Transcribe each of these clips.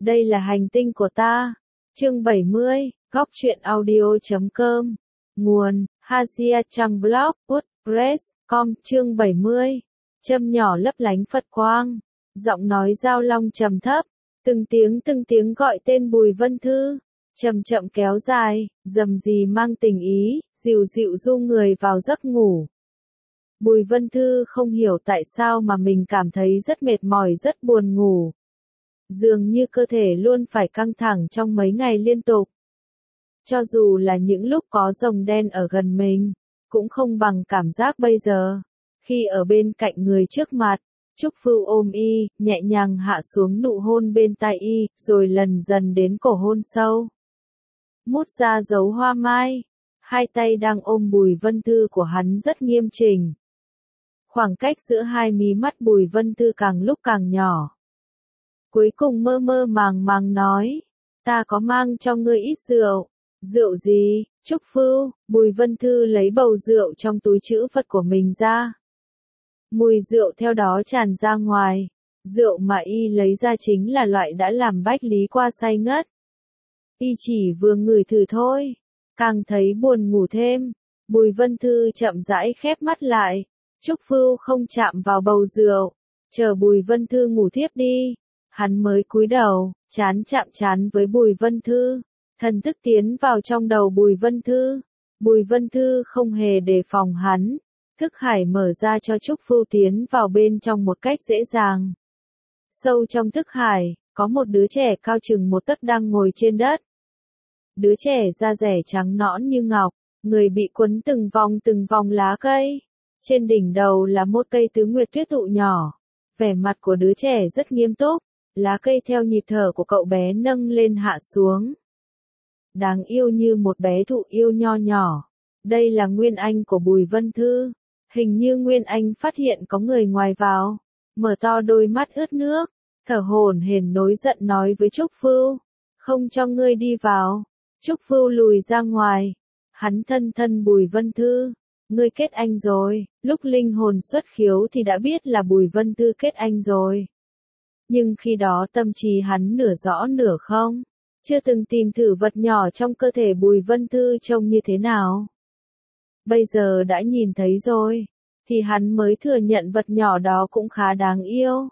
Đây là hành tinh của ta. Chương 70, Góc truyện audio.com. Nguồn: Hazia trang blog, WordPress.com. Chương 70. Châm nhỏ lấp lánh Phật quang. Giọng nói Giao Long trầm thấp, từng tiếng gọi tên Bùi Vân Thư, chậm chậm kéo dài, dầm gì mang tình ý, dịu dịu du người vào giấc ngủ. Bùi Vân Thư không hiểu tại sao mà mình cảm thấy rất mệt mỏi, rất buồn ngủ. Dường như cơ thể luôn phải căng thẳng trong mấy ngày liên tục. Cho dù là những lúc có rồng đen ở gần mình, cũng không bằng cảm giác bây giờ. Khi ở bên cạnh người trước mặt, Trúc Phưu ôm y, nhẹ nhàng hạ xuống nụ hôn bên tai y, rồi lần dần đến cổ hôn sâu. Mút ra dấu hoa mai, hai tay đang ôm Bùi Vân Thư của hắn rất nghiêm chỉnh. Khoảng cách giữa hai mí mắt Bùi Vân Thư càng lúc càng nhỏ. Cuối cùng mơ mơ màng nói, ta có mang cho ngươi ít rượu. Rượu gì? Trúc Phưu. Bùi Vân Thư lấy bầu rượu trong túi trữ vật của mình ra. Mùi rượu theo đó tràn ra ngoài. Rượu mà y lấy ra chính là loại đã làm Bách Lý Qua say ngất. Y chỉ vừa ngửi thử thôi, càng thấy buồn ngủ thêm. Bùi Vân Thư chậm rãi khép mắt lại. Trúc Phưu không chạm vào bầu rượu, chờ Bùi Vân Thư ngủ thiếp đi. Hắn mới cúi đầu, chán chạm chán với Bùi Vân Thư. Thần thức tiến vào trong đầu Bùi Vân Thư. Bùi Vân Thư không hề đề phòng hắn. Thức hải mở ra cho Trúc Phưu tiến vào bên trong một cách dễ dàng. Sâu trong thức hải, có một đứa trẻ cao chừng một tấc đang ngồi trên đất. Đứa trẻ da rẻ trắng nõn như ngọc, người bị quấn từng vòng lá cây. Trên đỉnh đầu là một cây tứ nguyệt tuyết thụ nhỏ. Vẻ mặt của đứa trẻ rất nghiêm túc, lá cây theo nhịp thở của cậu bé nâng lên hạ xuống. Đáng yêu như một bé thụ yêu nho nhỏ. Đây là Nguyên Anh của Bùi Vân Thư. Hình như Nguyên Anh phát hiện có người ngoài vào, mở to đôi mắt ướt nước, thở hổn hển nổi giận nói với Trúc Phưu, không cho ngươi đi vào. Trúc Phưu lùi ra ngoài. Hắn thân Bùi Vân Thư, ngươi kết anh rồi. Lúc linh hồn xuất khiếu thì đã biết là Bùi Vân Thư kết anh rồi. Nhưng khi đó tâm trí hắn nửa rõ nửa không, chưa từng tìm thử vật nhỏ trong cơ thể Bùi Vân Thư trông như thế nào. Bây giờ đã nhìn thấy rồi, thì hắn mới thừa nhận vật nhỏ đó cũng khá đáng yêu.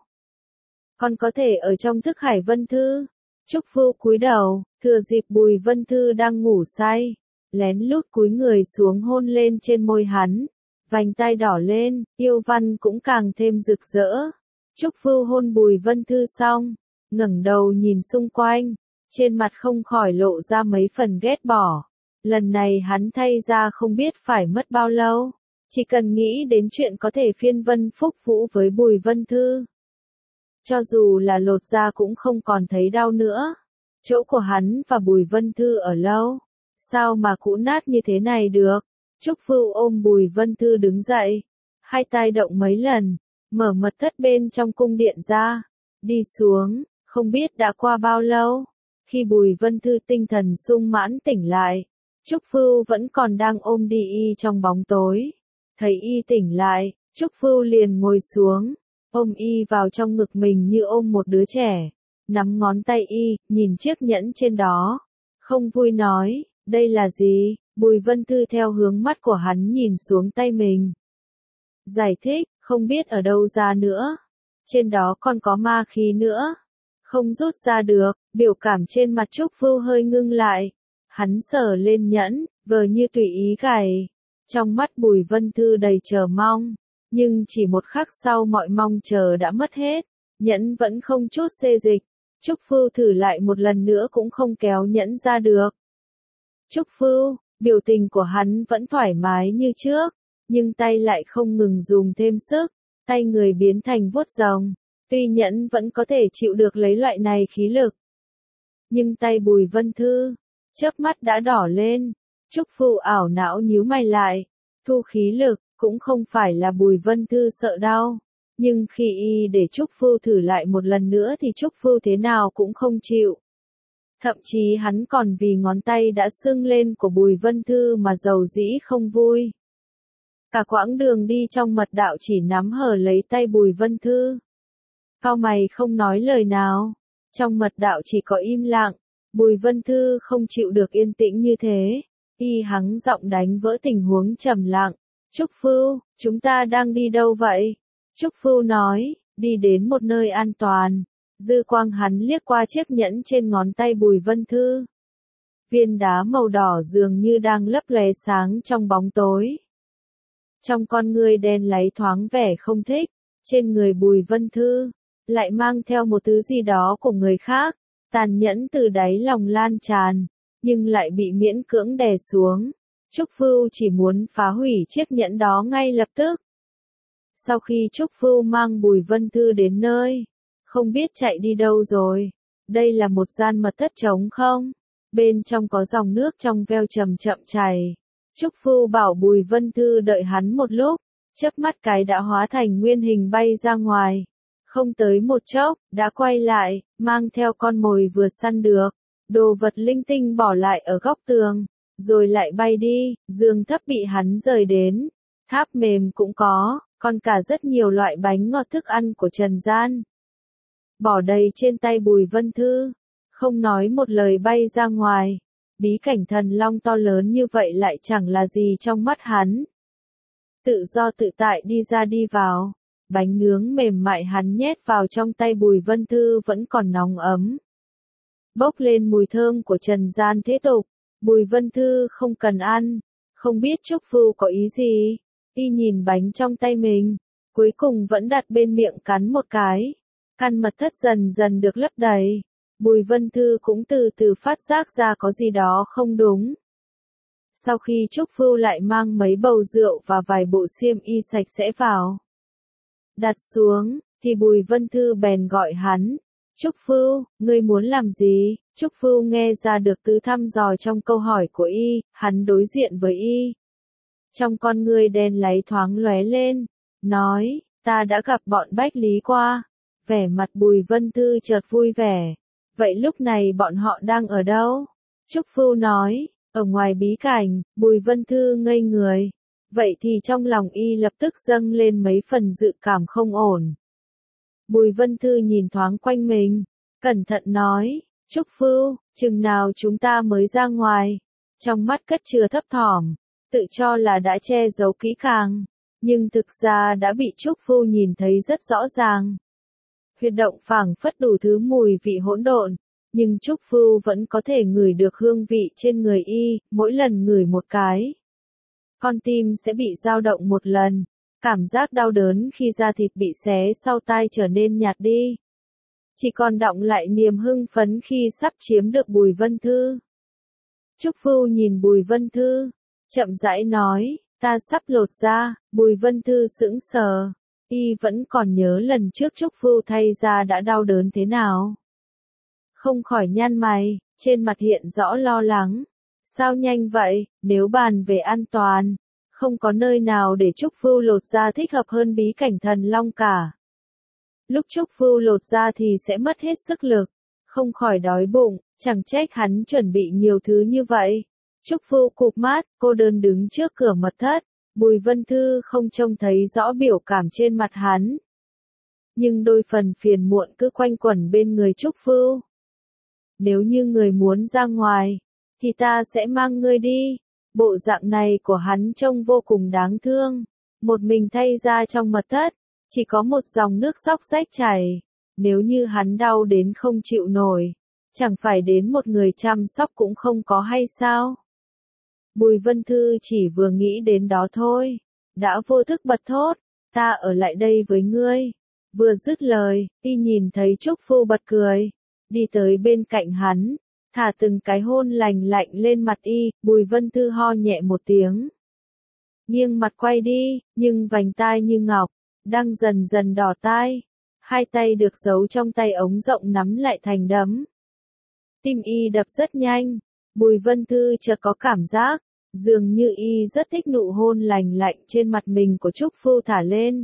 Còn có thể ở trong thức hải Vân Thư. Trúc Phưu cúi đầu, thừa dịp Bùi Vân Thư đang ngủ say, lén lút cúi người xuống hôn lên trên môi hắn. Vành tai đỏ lên, yêu văn cũng càng thêm rực rỡ. Trúc Phưu hôn Bùi Vân Thư xong, ngẩng đầu nhìn xung quanh, trên mặt không khỏi lộ ra mấy phần ghét bỏ. Lần này hắn thay ra không biết phải mất bao lâu, chỉ cần nghĩ đến chuyện có thể phiên vân phúc vũ với Bùi Vân Thư. Cho dù là lột da cũng không còn thấy đau nữa. Chỗ của hắn và Bùi Vân Thư ở lâu, sao mà cũ nát như thế này được. Trúc Phưu ôm Bùi Vân Thư đứng dậy, hai tay động mấy lần, mở mật thất bên trong cung điện ra, đi xuống. Không biết đã qua bao lâu, khi Bùi Vân Thư tinh thần sung mãn tỉnh lại, Trúc Phưu vẫn còn đang ôm đi y trong bóng tối. Thấy y tỉnh lại, Trúc Phưu liền ngồi xuống, ôm y vào trong ngực mình như ôm một đứa trẻ, nắm ngón tay y, nhìn chiếc nhẫn trên đó. Không vui nói, đây là gì? Bùi Vân Thư theo hướng mắt của hắn nhìn xuống tay mình. Giải thích, không biết ở đâu ra nữa. Trên đó còn có ma khí nữa. Không rút ra được. Biểu cảm trên mặt Trúc Phưu hơi ngưng lại. Hắn sờ lên nhẫn, vờ như tùy ý gảy. Trong mắt Bùi Vân Thư đầy chờ mong. Nhưng chỉ một khắc sau mọi mong chờ đã mất hết. Nhẫn vẫn không chút xê dịch. Trúc Phưu thử lại một lần nữa cũng không kéo nhẫn ra được. Trúc Phưu, biểu tình của hắn vẫn thoải mái như trước, nhưng tay lại không ngừng dùng thêm sức. Tay người biến thành vuốt rồng. Tuy nhẫn vẫn có thể chịu được lấy loại này khí lực, nhưng tay Bùi Vân Thư, chớp mắt đã đỏ lên. Trúc Phưu ảo não nhíu mày lại, thu khí lực, cũng không phải là Bùi Vân Thư sợ đau. Nhưng khi y để Trúc Phưu thử lại một lần nữa thì Trúc Phưu thế nào cũng không chịu. Thậm chí hắn còn vì ngón tay đã sưng lên của Bùi Vân Thư mà dầu dĩ không vui. Cả quãng đường đi trong mật đạo chỉ nắm hở lấy tay Bùi Vân Thư. Cau mày không nói lời nào. Trong mật đạo chỉ có im lặng, Bùi Vân Thư không chịu được yên tĩnh như thế, y hắng giọng đánh vỡ tình huống trầm lặng. Trúc Phu, chúng ta đang đi đâu vậy? Trúc Phu nói, đi đến một nơi an toàn. Dư quang hắn liếc qua chiếc nhẫn trên ngón tay Bùi Vân Thư. Viên đá màu đỏ dường như đang lấp lóe sáng trong bóng tối. Trong con ngươi đen láy thoáng vẻ không thích, trên người Bùi Vân Thư lại mang theo một thứ gì đó của người khác, tàn nhẫn từ đáy lòng lan tràn, nhưng lại bị miễn cưỡng đè xuống. Trúc Phu chỉ muốn phá hủy chiếc nhẫn đó ngay lập tức. Sau khi Trúc Phu mang Bùi Vân Thư đến nơi, không biết chạy đi đâu rồi. Đây là một gian mật thất trống không? Bên trong có dòng nước trong veo chậm chậm chảy. Trúc Phu bảo Bùi Vân Thư đợi hắn một lúc, chớp mắt cái đã hóa thành nguyên hình bay ra ngoài. Không tới một chốc, đã quay lại, mang theo con mồi vừa săn được. Đồ vật linh tinh bỏ lại ở góc tường, rồi lại bay đi, giường thấp bị hắn rời đến. Tháp mềm cũng có, còn cả rất nhiều loại bánh ngọt thức ăn của trần gian. Bỏ đầy trên tay Bùi Vân Thư, không nói một lời bay ra ngoài. Bí cảnh thần long to lớn như vậy lại chẳng là gì trong mắt hắn. Tự do tự tại đi ra đi vào, bánh nướng mềm mại hắn nhét vào trong tay Bùi Vân Thư vẫn còn nóng ấm. Bốc lên mùi thơm của trần gian thế tục, Bùi Vân Thư không cần ăn, không biết Trúc Phu có ý gì. Y nhìn bánh trong tay mình, cuối cùng vẫn đặt bên miệng cắn một cái. Căn mật thất dần dần được lấp đầy. Bùi Vân Thư cũng từ từ phát giác ra có gì đó không đúng. Sau khi Trúc Phu lại mang mấy bầu rượu và vài bộ xiêm y sạch sẽ vào. Đặt xuống, thì Bùi Vân Thư bèn gọi hắn. Trúc Phu, ngươi muốn làm gì? Trúc Phu nghe ra được tứ thăm dò trong câu hỏi của y, hắn đối diện với y. Trong con ngươi đen láy thoáng lóe lên, nói, ta đã gặp bọn Bách Lý qua. Vẻ mặt Bùi Vân Thư chợt vui vẻ. Vậy lúc này bọn họ đang ở đâu? Trúc Phu nói, ở ngoài bí cảnh. Bùi Vân Thư ngây người. Vậy thì trong lòng y lập tức dâng lên mấy phần dự cảm không ổn. Bùi Vân Thư nhìn thoáng quanh mình, cẩn thận nói, Trúc Phu, chừng nào chúng ta mới ra ngoài? Trong mắt cất chứa thấp thỏm, tự cho là đã che giấu kỹ càng, nhưng thực ra đã bị Trúc Phu nhìn thấy rất rõ ràng. Huyệt động phảng phất đủ thứ mùi vị hỗn độn, nhưng Trúc Phu vẫn có thể ngửi được hương vị trên người y, mỗi lần ngửi một cái. Con tim sẽ bị dao động một lần, cảm giác đau đớn khi da thịt bị xé sau tai trở nên nhạt đi. Chỉ còn đọng lại niềm hưng phấn khi sắp chiếm được Bùi Vân Thư. Trúc Phu nhìn Bùi Vân Thư, chậm rãi nói, ta sắp lột da. Bùi Vân Thư sững sờ, y vẫn còn nhớ lần trước Trúc Phu thay da đã đau đớn thế nào. Không khỏi nhăn mày, trên mặt hiện rõ lo lắng. Sao nhanh vậy? Nếu bàn về an toàn, không có nơi nào để Trúc Phu lột da thích hợp hơn bí cảnh thần long cả. Lúc Trúc Phu lột da thì sẽ mất hết sức lực, không khỏi đói bụng, chẳng trách hắn chuẩn bị nhiều thứ như vậy. Trúc Phu cụp mắt, cô đơn đứng trước cửa mật thất, Bùi Vân Thư không trông thấy rõ biểu cảm trên mặt hắn. Nhưng đôi phần phiền muộn cứ quanh quẩn bên người Trúc Phu. Nếu như người muốn ra ngoài, thì ta sẽ mang ngươi đi. Bộ dạng này của hắn trông vô cùng đáng thương. Một mình thay ra trong mật thất, chỉ có một dòng nước xóc rách chảy. Nếu như hắn đau đến không chịu nổi, chẳng phải đến một người chăm sóc cũng không có hay sao? Bùi Vân Thư chỉ vừa nghĩ đến đó thôi, đã vô thức bật thốt, ta ở lại đây với ngươi. Vừa dứt lời, y nhìn thấy Trúc Phu bật cười, đi tới bên cạnh hắn, thả từng cái hôn lành lạnh lên mặt y. Bùi Vân Thư ho nhẹ một tiếng, nghiêng mặt quay đi, nhưng vành tai như ngọc, đang dần dần đỏ tai. Hai tay được giấu trong tay ống rộng nắm lại thành đấm. Tim y đập rất nhanh, Bùi Vân Thư chợt có cảm giác, dường như y rất thích nụ hôn lành lạnh trên mặt mình của Trúc Phu thả lên.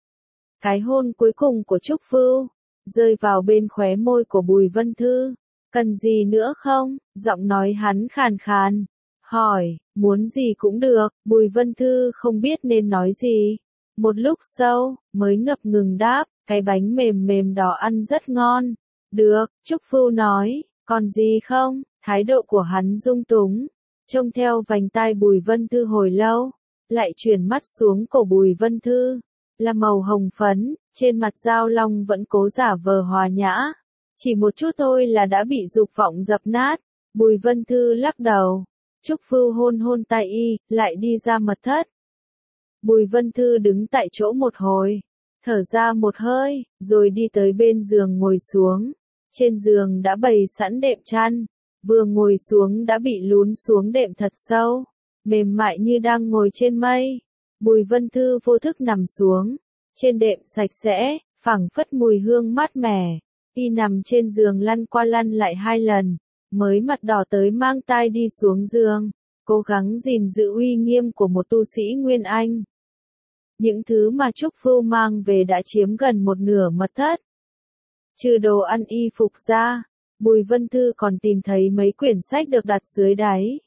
Cái hôn cuối cùng của Trúc Phu rơi vào bên khóe môi của Bùi Vân Thư. Cần gì nữa không? Giọng nói hắn khàn khàn. Hỏi, muốn gì cũng được. Bùi Vân Thư không biết nên nói gì. Một lúc sau, mới ngập ngừng đáp, cái bánh mềm mềm đó ăn rất ngon. Được, Trúc Phu nói, còn gì không? Thái độ của hắn dung túng, trông theo vành tai Bùi Vân Thư hồi lâu, lại chuyển mắt xuống cổ Bùi Vân Thư, là màu hồng phấn, trên mặt Giao Long vẫn cố giả vờ hòa nhã, chỉ một chút thôi là đã bị dục vọng dập nát. Bùi Vân Thư lắc đầu, Trúc Phu hôn hôn tai y, lại đi ra mật thất. Bùi Vân Thư đứng tại chỗ một hồi, thở ra một hơi, rồi đi tới bên giường ngồi xuống. Trên giường đã bày sẵn đệm chăn, vừa ngồi xuống đã bị lún xuống đệm thật sâu, mềm mại như đang ngồi trên mây. Bùi Vân Thư vô thức nằm xuống, trên đệm sạch sẽ, phảng phất mùi hương mát mẻ. Y nằm trên giường lăn qua lăn lại 2 lần, mới mặt đỏ tới mang tai đi xuống giường, cố gắng gìn giữ uy nghiêm của một tu sĩ Nguyên Anh. Những thứ mà Trúc Phu mang về đã chiếm gần một nửa mật thất. Trừ đồ ăn y phục ra, Bùi Vân Thư còn tìm thấy mấy quyển sách được đặt dưới đáy.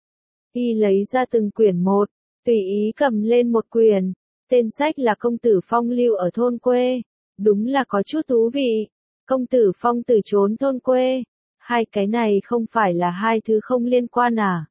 Y lấy ra từng quyển một, tùy ý cầm lên một quyển. Tên sách là Công tử Phong lưu ở thôn quê. Đúng là có chút thú vị. Công tử Phong từ trốn thôn quê. Hai cái này không phải là hai thứ không liên quan à?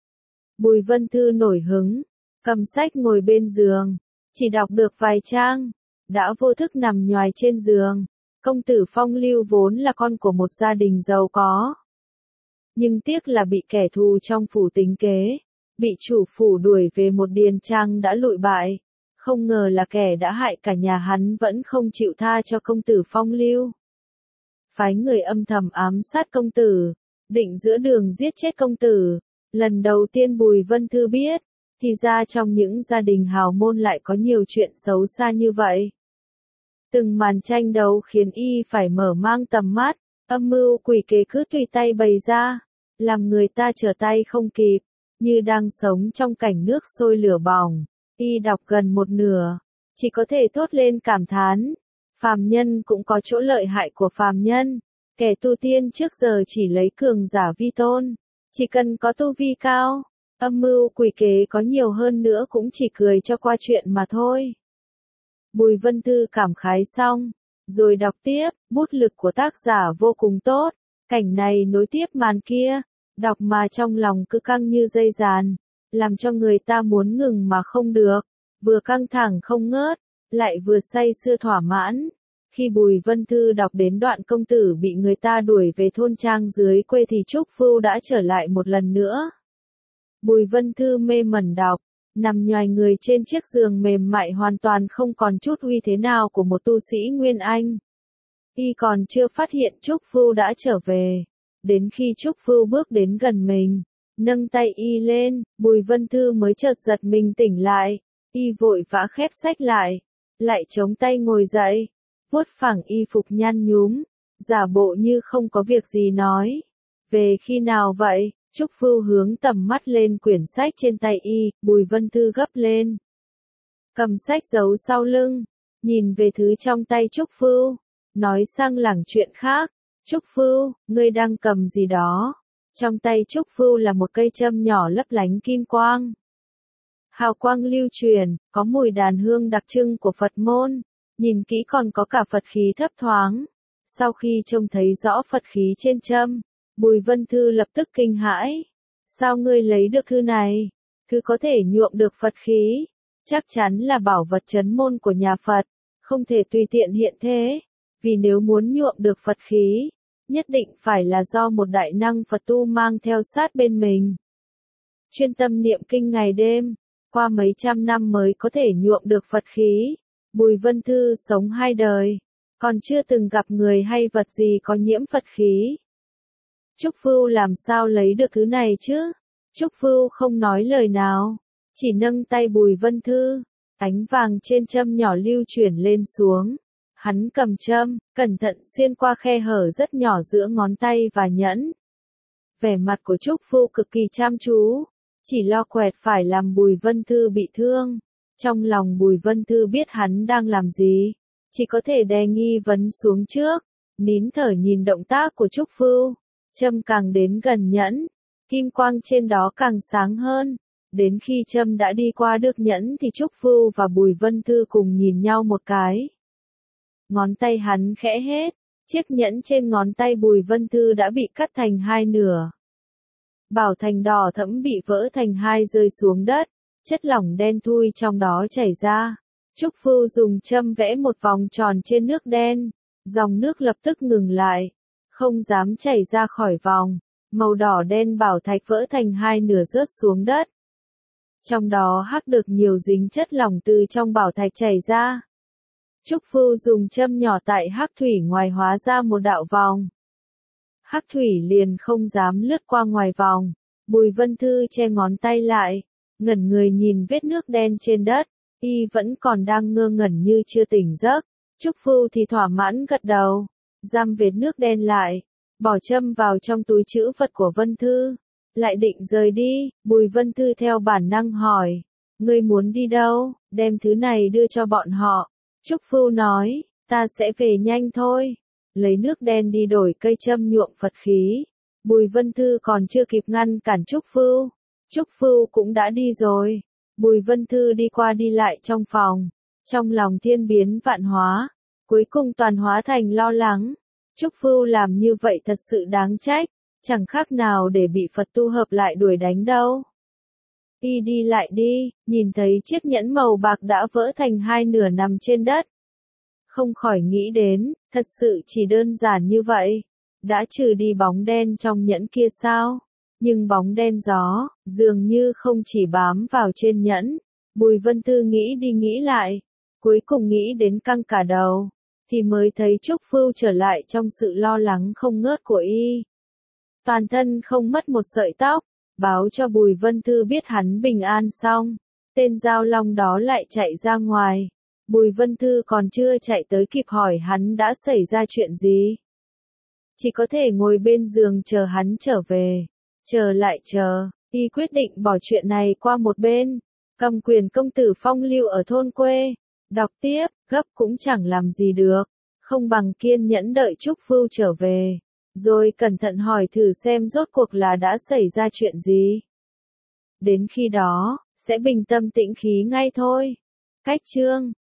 Bùi Vân Thư nổi hứng, cầm sách ngồi bên giường, chỉ đọc được vài trang, đã vô thức nằm nhoài trên giường. Công tử Phong lưu vốn là con của một gia đình giàu có. Nhưng tiếc là bị kẻ thù trong phủ tính kế, bị chủ phủ đuổi về một điền trang đã lụi bại. Không ngờ là kẻ đã hại cả nhà hắn vẫn không chịu tha cho công tử Phong lưu. Phái người âm thầm ám sát công tử, định giữa đường giết chết công tử. Lần đầu tiên Bùi Vân Thư biết, thì ra trong những gia đình hào môn lại có nhiều chuyện xấu xa như vậy. Từng màn tranh đấu khiến y phải mở mang tầm mắt, âm mưu quỷ kế cứ tùy tay bày ra, làm người ta trở tay không kịp, như đang sống trong cảnh nước sôi lửa bỏng. Y đọc gần một nửa, chỉ có thể thốt lên cảm thán. Phàm nhân cũng có chỗ lợi hại của phàm nhân, kẻ tu tiên trước giờ chỉ lấy cường giả vi tôn, chỉ cần có tu vi cao, âm mưu quỷ kế có nhiều hơn nữa cũng chỉ cười cho qua chuyện mà thôi. Bùi Vân Thư cảm khái xong, rồi đọc tiếp, bút lực của tác giả vô cùng tốt, cảnh này nối tiếp màn kia, đọc mà trong lòng cứ căng như dây dàn, làm cho người ta muốn ngừng mà không được, vừa căng thẳng không ngớt, lại vừa say sưa thỏa mãn. Khi Bùi Vân Thư đọc đến đoạn công tử bị người ta đuổi về thôn trang dưới quê thì Trúc Phu đã trở lại một lần nữa. Bùi Vân Thư mê mẩn đọc, nằm nhoài người trên chiếc giường mềm mại hoàn toàn không còn chút uy thế nào của một tu sĩ Nguyên Anh. Y còn chưa phát hiện Trúc Phu đã trở về. Đến khi Trúc Phu bước đến gần mình, nâng tay y lên, Bùi Vân Thư mới chợt giật mình tỉnh lại. Y vội vã khép sách lại chống tay ngồi dậy, vuốt phẳng y phục nhăn nhúm, giả bộ như không có việc gì nói. Về khi nào vậy? Trúc Phu hướng tầm mắt lên quyển sách trên tay y, Bùi Vân Thư gấp lên. Cầm sách giấu sau lưng, nhìn về thứ trong tay Trúc Phu, nói sang lảng chuyện khác. Trúc Phu, ngươi đang cầm gì đó? Trong tay Trúc Phu là một cây châm nhỏ lấp lánh kim quang. Hào quang lưu truyền, có mùi đàn hương đặc trưng của Phật môn, nhìn kỹ còn có cả Phật khí thấp thoáng. Sau khi trông thấy rõ Phật khí trên châm, Bùi Vân Thư lập tức kinh hãi. Sao ngươi lấy được thư này? Thư có thể nhuộm được Phật khí, chắc chắn là bảo vật trấn môn của nhà Phật, không thể tùy tiện hiện thế, vì nếu muốn nhuộm được Phật khí, nhất định phải là do một đại năng Phật tu mang theo sát bên mình. Chuyên tâm niệm kinh ngày đêm, qua mấy trăm năm mới có thể nhuộm được Phật khí. Bùi Vân Thư sống 2 đời, còn chưa từng gặp người hay vật gì có nhiễm Phật khí. Trúc Phu làm sao lấy được thứ này chứ? Trúc Phu không nói lời nào, chỉ nâng tay Bùi Vân Thư, ánh vàng trên châm nhỏ lưu chuyển lên xuống. Hắn cầm châm, cẩn thận xuyên qua khe hở rất nhỏ giữa ngón tay và nhẫn. Vẻ mặt của Trúc Phu cực kỳ chăm chú, chỉ lo quẹt phải làm Bùi Vân Thư bị thương. Trong lòng Bùi Vân Thư biết hắn đang làm gì, chỉ có thể đè nghi vấn xuống trước, nín thở nhìn động tác của Trúc Phu. Châm càng đến gần nhẫn, kim quang trên đó càng sáng hơn. Đến khi châm đã đi qua được nhẫn thì Trúc Phu và Bùi Vân Thư cùng nhìn nhau một cái. Ngón tay hắn khẽ hết, Chiếc nhẫn trên ngón tay Bùi Vân Thư đã bị cắt thành hai nửa. Bảo thạch đỏ thẫm bị vỡ thành hai rơi xuống đất, chất lỏng đen thui trong đó chảy ra. Trúc Phu dùng châm vẽ một vòng tròn trên nước đen, dòng nước lập tức ngừng lại, không dám chảy ra khỏi vòng, màu đỏ đen bảo thạch vỡ thành hai nửa rớt xuống đất. Trong đó hắc được nhiều dính chất lỏng từ trong bảo thạch chảy ra. Trúc Phu dùng châm nhỏ tại hắc thủy ngoài hóa ra một đạo vòng. Hắc thủy liền không dám lướt qua ngoài vòng. Bùi Vân Thư che ngón tay lại, ngẩn người nhìn vết nước đen trên đất, y vẫn còn đang ngơ ngẩn như chưa tỉnh giấc. Trúc Phu thì thỏa mãn gật đầu, giam vết nước đen lại, bỏ châm vào trong túi trữ vật của Vân Thư, lại định rời đi. Bùi Vân Thư theo bản năng hỏi, ngươi muốn đi đâu? Đem thứ này đưa cho bọn họ. Trúc Phu nói, ta sẽ về nhanh thôi. Lấy nước đen đi đổi cây châm nhuộm Phật khí. Bùi Vân Thư còn chưa kịp ngăn cản Trúc Phu cũng đã đi rồi. Bùi Vân Thư đi qua đi lại trong phòng, trong lòng thiên biến vạn hóa, cuối cùng toàn hóa thành lo lắng. Trúc Phu làm như vậy thật sự đáng trách, chẳng khác nào để bị Phật tu hợp lại đuổi đánh đâu. Y đi lại đi, nhìn thấy chiếc nhẫn màu bạc đã vỡ thành hai nửa nằm trên đất. Không khỏi nghĩ đến, thật sự chỉ đơn giản như vậy. Đã trừ đi bóng đen trong nhẫn kia sao? Nhưng bóng đen gió, dường như không chỉ bám vào trên nhẫn. Bùi Vân Thư nghĩ đi nghĩ lại, cuối cùng nghĩ đến căng cả đầu, thì mới thấy Trúc Phu trở lại trong sự lo lắng không ngớt của y. Toàn thân không mất một sợi tóc, báo cho Bùi Vân Thư biết hắn bình an xong, tên Giao Long đó lại chạy ra ngoài. Bùi Vân Thư còn chưa chạy tới kịp hỏi hắn đã xảy ra chuyện gì. Chỉ có thể ngồi bên giường chờ hắn trở về. Chờ lại chờ, y quyết định bỏ chuyện này qua một bên. Cầm quyền công tử phong lưu ở thôn quê. Đọc tiếp, gấp cũng chẳng làm gì được. Không bằng kiên nhẫn đợi Trúc Phu trở về. Rồi cẩn thận hỏi thử xem rốt cuộc là đã xảy ra chuyện gì. Đến khi đó, sẽ bình tâm tĩnh khí ngay thôi. Cách chương